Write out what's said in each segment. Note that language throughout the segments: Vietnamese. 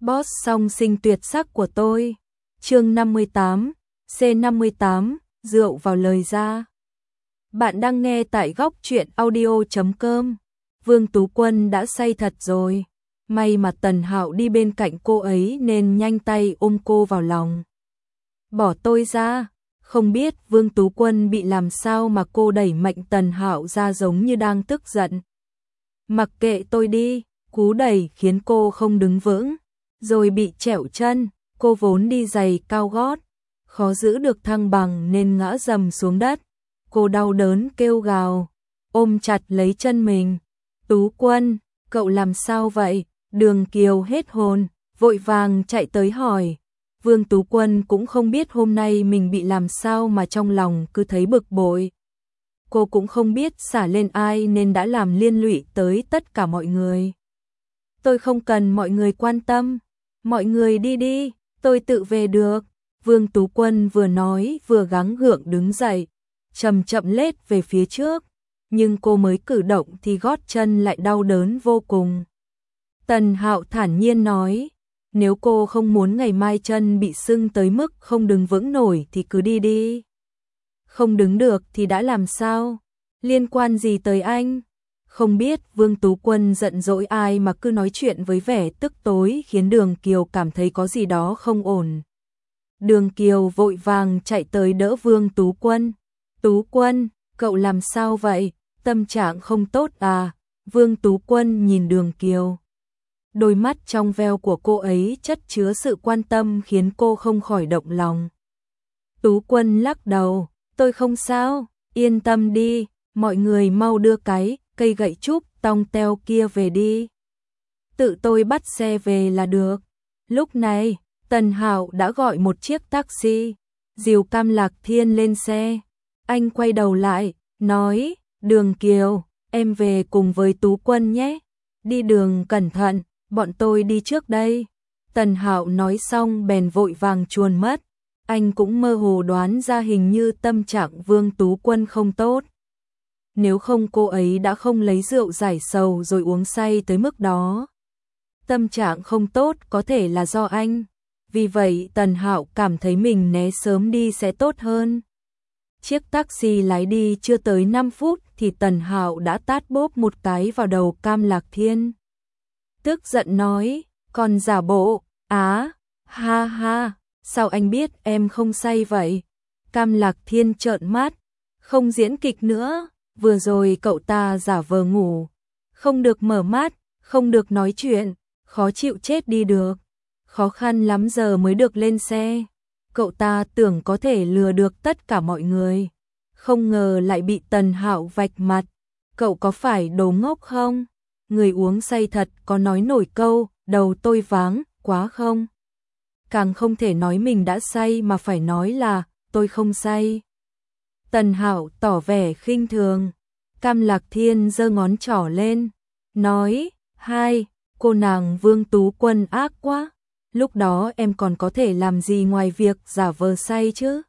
Boss song sinh tuyệt sắc của tôi. Chương 58, C58, rượu vào lời ra. Bạn đang nghe tại góc truyện audio.com. Vương Tú Quân đã say thật rồi. May mà Tần Hạo đi bên cạnh cô ấy nên nhanh tay ôm cô vào lòng. Bỏ tôi ra. Không biết Vương Tú Quân bị làm sao mà cô đẩy mạnh Tần Hạo ra giống như đang tức giận. Mặc kệ tôi đi, cú đẩy khiến cô không đứng vững, rồi bị trẹo chân, cô vốn đi giày cao gót, khó giữ được thăng bằng nên ngã dầm xuống đất. Cô đau đớn kêu gào, ôm chặt lấy chân mình. Tú Quân, cậu làm sao vậy? Đường Kiều hết hồn, vội vàng chạy tới hỏi. Vương Tú Quân cũng không biết hôm nay mình bị làm sao mà trong lòng cứ thấy bực bội. Cô cũng không biết xả lên ai nên đã làm liên lụy tới tất cả mọi người. Tôi không cần mọi người quan tâm, mọi người đi đi, tôi tự về được. Vương Tú Quân vừa nói vừa gắng gượng đứng dậy, chậm chậm lết về phía trước, nhưng cô mới cử động thì gót chân lại đau đớn vô cùng. Tần Hạo thản nhiên nói, nếu cô không muốn ngày mai chân bị sưng tới mức không đứng vững nổi thì cứ đi đi. Không đứng được thì đã làm sao? Liên quan gì tới anh? Không biết Vương Tú Quân giận dỗi ai mà cứ nói chuyện với vẻ tức tối khiến Đường Kiều cảm thấy có gì đó không ổn. Đường Kiều vội vàng chạy tới đỡ Vương Tú Quân. Tú Quân, cậu làm sao vậy? Tâm trạng không tốt à? Vương Tú Quân nhìn Đường Kiều. Đôi mắt trong veo của cô ấy chất chứa sự quan tâm khiến cô không khỏi động lòng. Tú Quân lắc đầu, tôi không sao, yên tâm đi, mọi người mau đưa cái cây gậy trúc tong teo kia về đi. Tự tôi bắt xe về là được. Lúc này, Tần Hạo đã gọi một chiếc taxi, dìu Cam Lạc Thiên lên xe. Anh quay đầu lại, nói, Đường Kiều, em về cùng với Tú Quân nhé. Đi đường cẩn thận, bọn tôi đi trước đây. Tần Hạo nói xong bèn vội vàng chuồn mất. Anh cũng mơ hồ đoán ra hình như tâm trạng Vương Tú Quân không tốt. Nếu không cô ấy đã không lấy rượu giải sầu rồi uống say tới mức đó. Tâm trạng không tốt có thể là do anh. Vì vậy Tần Hạo cảm thấy mình né sớm đi sẽ tốt hơn. Chiếc taxi lái đi chưa tới 5 phút thì Tần Hạo đã tát bốp một cái vào đầu Cam Lạc Thiên. Tức giận nói, còn giả bộ, ha ha, sao anh biết em không say vậy? Cam Lạc Thiên trợn mắt, không diễn kịch nữa, vừa rồi cậu ta giả vờ ngủ, không được mở mắt, không được nói chuyện, khó chịu chết đi được, khó khăn lắm giờ mới được lên xe. Cậu ta tưởng có thể lừa được tất cả mọi người, không ngờ lại bị Tần Hạo vạch mặt. Cậu có phải đồ ngốc không? Người uống say thật có nói nổi câu, đầu tôi váng, quá không? Càng không thể nói mình đã say mà phải nói là, tôi không say. Tần Hạo tỏ vẻ khinh thường. Cam Lạc Thiên giơ ngón trỏ lên, nói, hai, cô nàng Vương Tú Quân ác quá. Lúc đó em còn có thể làm gì ngoài việc giả vờ say chứ?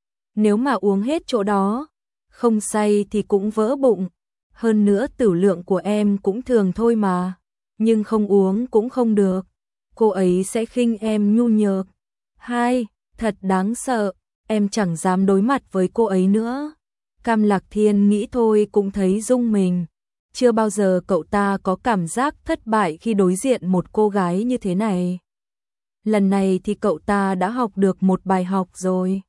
Nếu mà uống hết chỗ đó, không say thì cũng vỡ bụng. Hơn nữa tửu lượng của em cũng thường thôi mà. Nhưng không uống cũng không được. Cô ấy sẽ khinh em nhu nhược. Hai, thật đáng sợ. Em chẳng dám đối mặt với cô ấy nữa. Cam Lạc Thiên nghĩ thôi cũng thấy rung mình. Chưa bao giờ cậu ta có cảm giác thất bại khi đối diện một cô gái như thế này. Lần này thì cậu ta đã học được một bài học rồi.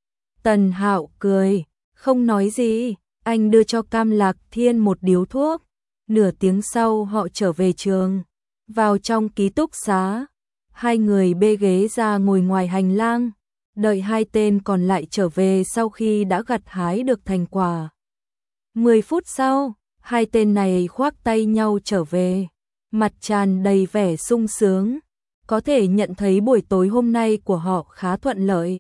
Tần Hạo cười, không nói gì. Anh đưa cho Cam Lạc Thiên một điếu thuốc. Nửa tiếng sau họ trở về trường. Vào trong ký túc xá, hai người bê ghế ra ngồi ngoài hành lang, đợi hai tên còn lại trở về sau khi đã gặt hái được thành quả. 10 phút sau, hai tên này khoác tay nhau trở về, mặt tràn đầy vẻ sung sướng. Có thể nhận thấy buổi tối hôm nay của họ khá thuận lợi.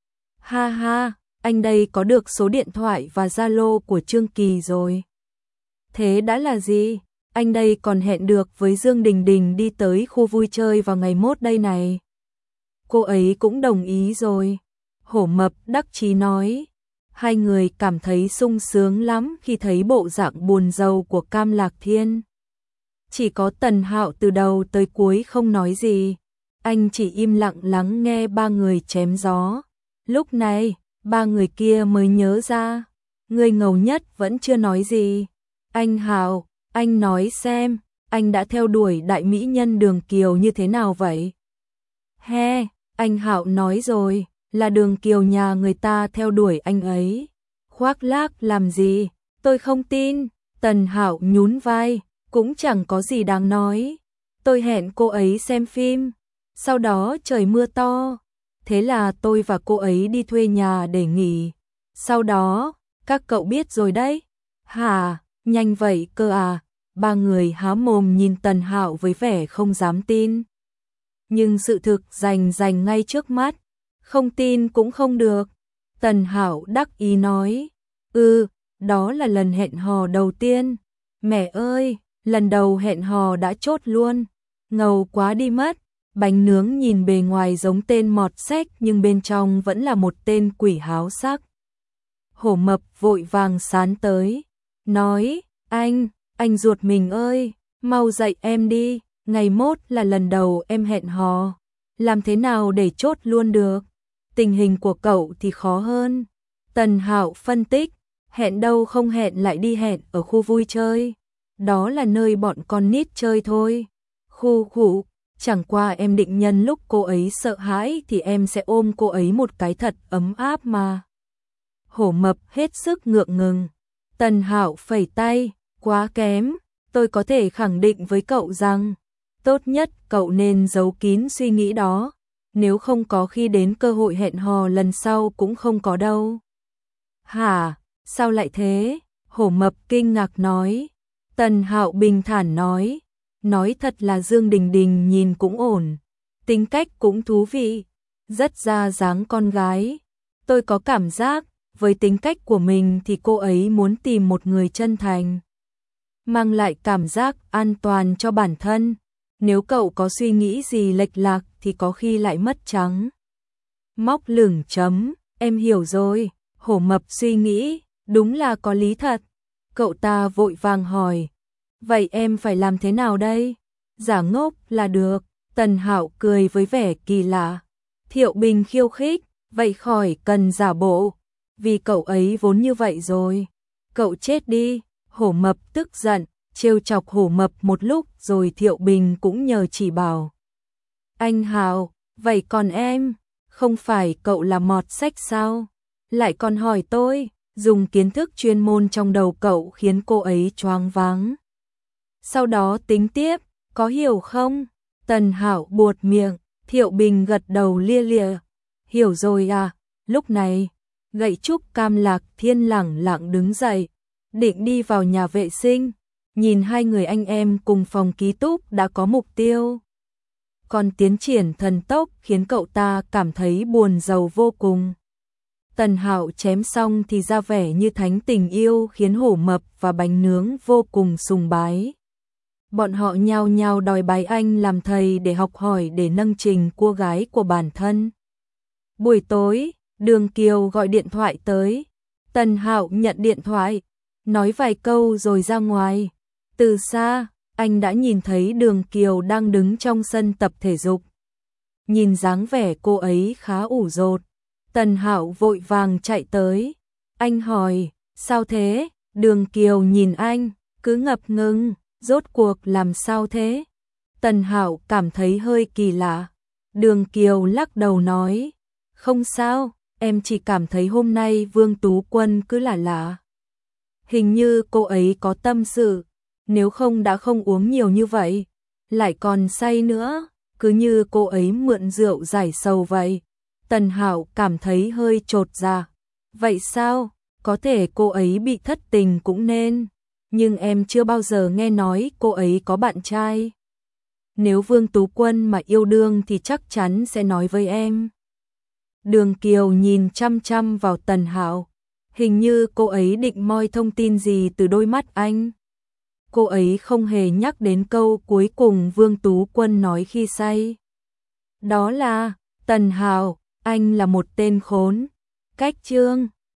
Ha ha, anh đây có được số điện thoại và Zalo của Trương Kỳ rồi. Thế đã là gì? Anh đây còn hẹn được với Dương Đình Đình đi tới khu vui chơi vào ngày mốt đây này. Cô ấy cũng đồng ý rồi. Hổ Mập đắc chí nói. Hai người cảm thấy sung sướng lắm khi thấy bộ dạng buồn rầu của Cam Lạc Thiên. Chỉ có Tần Hạo từ đầu tới cuối không nói gì. anh chỉ im lặng lắng nghe ba người chém gió. Lúc này, ba người kia mới nhớ ra, người ngầu nhất vẫn chưa nói gì. Anh Hạo, anh nói xem, anh đã theo đuổi đại mỹ nhân Đường Kiều như thế nào vậy? He, anh Hạo nói rồi, là Đường Kiều nhà người ta theo đuổi anh ấy. Khoác lác làm gì, tôi không tin. Tần Hạo nhún vai, cũng chẳng có gì đáng nói. Tôi hẹn cô ấy xem phim, sau đó trời mưa to, thế là tôi và cô ấy đi thuê nhà để nghỉ. Sau đó, các cậu biết rồi đấy. Hả, nhanh vậy cơ à? Ba người há mồm nhìn Tần Hạo với vẻ không dám tin. Nhưng sự thực rành ngay trước mắt, không tin cũng không được. Tần Hạo đắc ý nói, đó là lần hẹn hò đầu tiên. Mẹ ơi, lần đầu hẹn hò đã chốt luôn, ngầu quá đi mất. Bánh nướng nhìn bề ngoài giống tên mọt sách nhưng bên trong vẫn là một tên quỷ háo sắc. Hổ Mập vội vàng sán tới, nói, anh ruột mình ơi, mau dạy em đi, ngày mốt là lần đầu em hẹn hò, làm thế nào để chốt luôn được? Tình hình của cậu thì khó hơn. Tần Hạo phân tích, hẹn đâu không hẹn lại đi hẹn ở khu vui chơi, đó là nơi bọn con nít chơi thôi. Khu, chẳng qua em định nhân lúc cô ấy sợ hãi thì em sẽ ôm cô ấy một cái thật ấm áp mà. Hổ Mập hết sức ngượng ngùng. Tần Hạo phẩy tay, quá kém, tôi có thể khẳng định với cậu rằng, tốt nhất cậu nên giấu kín suy nghĩ đó, nếu không có khi đến cơ hội hẹn hò lần sau cũng không có đâu. Hả, sao lại thế? Hổ Mập kinh ngạc nói. Tần Hạo bình thản nói thật là Dương Đình Đình nhìn cũng ổn, tính cách cũng thú vị, rất ra dáng con gái. Tôi có cảm giác, với tính cách của mình thì cô ấy muốn tìm một người chân thành, mang lại cảm giác an toàn cho bản thân. Nếu cậu có suy nghĩ gì lệch lạc thì có khi lại mất trắng. Móc lửng chấm, em hiểu rồi. Hổ Mập suy nghĩ, đúng là có lý thật. Cậu ta vội vàng hỏi, vậy em phải làm thế nào đây? Giả ngốc là được. Tần Hạo cười với vẻ kỳ lạ. Thiệu Bình khiêu khích, vậy khỏi cần giả bộ, vì cậu ấy vốn như vậy rồi. Cậu chết đi. Hổ Mập tức giận, trêu chọc Hổ Mập một lúc rồi Thiệu Bình cũng nhờ chỉ bảo. Anh Hạo, vậy còn em, không phải cậu là mọt sách sao? Lại còn hỏi tôi, dùng kiến thức chuyên môn trong đầu cậu khiến cô ấy choáng váng. Sau đó tính tiếp, có hiểu không? Tần Hạo buột miệng, Thiệu Bình gật đầu lia lịa. Hiểu rồi à? Lúc này, gậy trúc Cam Lạc Thiên lẳng lặng đứng dậy, định đi vào nhà vệ sinh, nhìn hai người anh em cùng phòng ký túc đã có mục tiêu. Còn tiến triển thần tốc khiến cậu ta cảm thấy buồn rầu vô cùng. Tần Hạo chém xong thì ra vẻ như thánh tình yêu khiến Hổ Mập và Bánh Nướng vô cùng sùng bái. Bọn họ nhao nhao đòi bái anh làm thầy để học hỏi để nâng trình cô gái của bản thân. Buổi tối, Đường Kiều gọi điện thoại tới. Tần Hạo nhận điện thoại, nói vài câu rồi ra ngoài. Từ xa, anh đã nhìn thấy Đường Kiều đang đứng trong sân tập thể dục. Nhìn dáng vẻ cô ấy khá ủ rột. Tần Hạo vội vàng chạy tới. Anh hỏi, sao thế? Đường Kiều nhìn anh, cứ ngập ngừng, rốt cuộc làm sao thế? Tần Hạo cảm thấy hơi kỳ lạ. Đường Kiều lắc đầu nói, không sao, em chỉ cảm thấy hôm nay Vương Tú Quân cứ lạ lạ. Hình như cô ấy có tâm sự, nếu không đã không uống nhiều như vậy, lại còn say nữa, cứ như cô ấy mượn rượu giải sầu vậy. Tần Hạo cảm thấy hơi chột dạ. Vậy sao? Có thể cô ấy bị thất tình cũng nên, nhưng em chưa bao giờ nghe nói cô ấy có bạn trai. Nếu Vương Tú Quân mà yêu đương thì chắc chắn sẽ nói với em. Đường Kiều nhìn chăm chăm vào Tần Hạo, hình như cô ấy định moi thông tin gì từ đôi mắt anh. Cô ấy không hề nhắc đến câu cuối cùng Vương Tú Quân nói khi say. Đó là, Tần Hạo, anh là một tên khốn. Cách chương